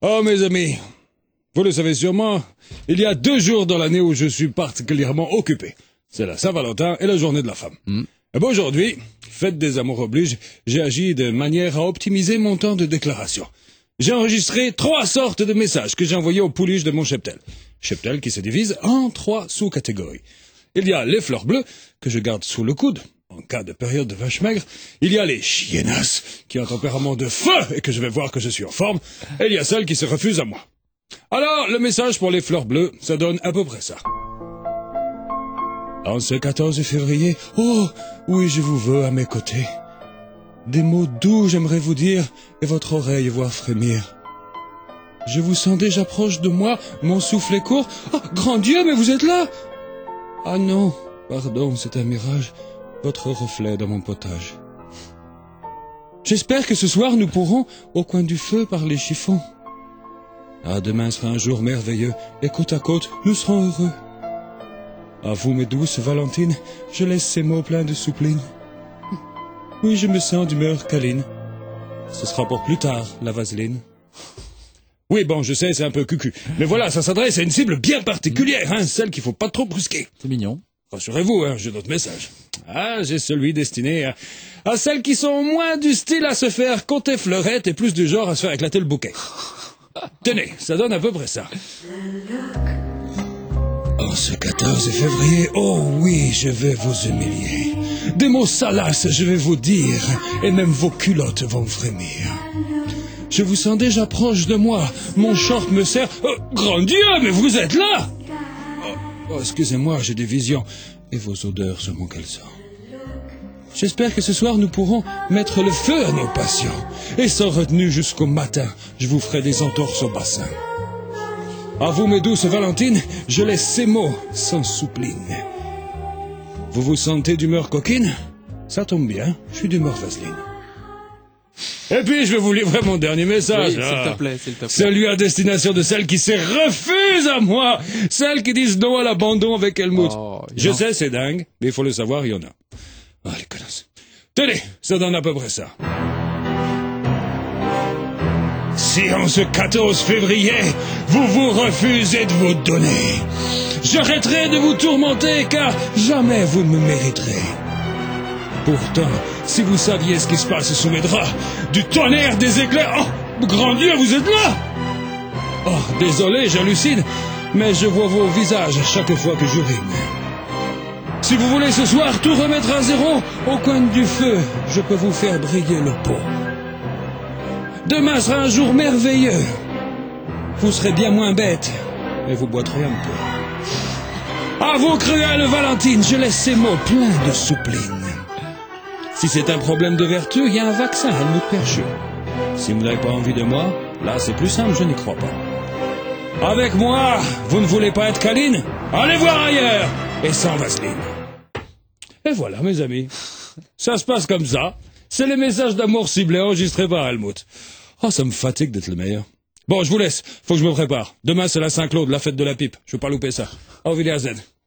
Oh mes amis, vous le savez sûrement, il y a 2 jours dans l'année où je suis particulièrement occupé. C'est la Saint-Valentin et la journée de la femme. Et bien aujourd'hui, fête des amours oblige, j'ai agi de manière à optimiser mon temps de déclaration. J'ai enregistré 3 sortes de messages que j'ai envoyés aux pouliches de mon cheptel. Cheptel qui se divise en 3 sous-catégories. Il y a les fleurs bleues, que je garde sous le coude, en cas de période de vache maigre. Il y a les chiennasses, qui ont un tempérament de feu et que je vais voir que je suis en forme. Et il y a celles qui se refusent à moi. Alors, le message pour les fleurs bleues, ça donne à peu près ça. En ce 14 février, oh, oui, je vous veux à mes côtés. Des mots doux j'aimerais vous dire, et votre oreille voir frémir. Je vous sens déjà proche de moi, mon souffle est court. Oh, grand Dieu, mais vous êtes là! Ah non, pardon, c'est un mirage, votre reflet dans mon potage. J'espère que ce soir nous pourrons, au coin du feu, parler chiffon. Ah, demain sera un jour merveilleux, et côte à côte, nous serons heureux. À vous, mes douces Valentines, je laisse ces mots pleins de soupline. Oui, je me sens d'humeur câline. Ce sera pour plus tard, la vaseline. Oui, bon, je sais, c'est un peu cucu. Mais voilà, ça s'adresse à une cible bien particulière, hein, celle qu'il faut pas trop brusquer. C'est mignon. Rassurez-vous, hein, j'ai d'autres messages. Ah, j'ai celui destiné à celles qui sont moins du style à se faire compter fleurette et plus du genre à se faire éclater le bouquet. Tenez, ça donne à peu près ça. En ce 14 février, oh oui, je vais vous humilier. Des mots salaces, je vais vous dire, et même vos culottes vont frémir. Je vous sens déjà proche de moi, mon short me serre... Oh, grand Dieu, mais vous êtes là! Oh, excusez-moi, j'ai des visions, et vos odeurs sur mon caleçon. J'espère que ce soir nous pourrons mettre le feu à nos passions, et sans retenue jusqu'au matin, je vous ferai des entorses au bassin. À vous, mes douces Valentines, je laisse ces mots sans soupline. Vous vous sentez d'humeur coquine? Ça tombe bien, je suis d'humeur vaseline. Et puis, je vais vous livrer mon dernier message. Oui, s'il te plaît. Celui à destination de celles qui se refusent à moi. Celles qui disent non à l'abandon avec Helmut. Oh, je sais, c'est dingue, mais il faut le savoir, il y en a. Ah, les connasses. Tenez, ça donne à peu près ça. Si en ce 14 février, vous vous refusez de vous donner, j'arrêterai de vous tourmenter car jamais vous ne me mériterez. Pourtant, si vous saviez ce qui se passe sous mes draps, du tonnerre, des éclairs... Oh, grand Dieu, vous êtes là! Oh, désolé, j'hallucine, mais je vois vos visages chaque fois que j'urine. Si vous voulez ce soir tout remettre à zéro, au coin du feu, je peux vous faire briller le pot. Demain sera un jour merveilleux. Vous serez bien moins bête, mais vous boiterez un peu. À vous, cruelle Valentine, je laisse ces mots pleins de soupline. Si c'est un problème de vertu, il y a un vaccin, Helmut Perchu. Si vous n'avez pas envie de moi, là c'est plus simple, je n'y crois pas. Avec moi, vous ne voulez pas être câline? Allez voir ailleurs, et sans vaseline. Et voilà, mes amis, ça se passe comme ça. C'est les messages d'amour ciblés enregistrés par Helmut. Oh, ça me fatigue d'être le meilleur. Bon, je vous laisse, faut que je me prépare. Demain c'est la Saint-Claude, la fête de la pipe. Je veux pas louper ça. Auf Wiedersehen.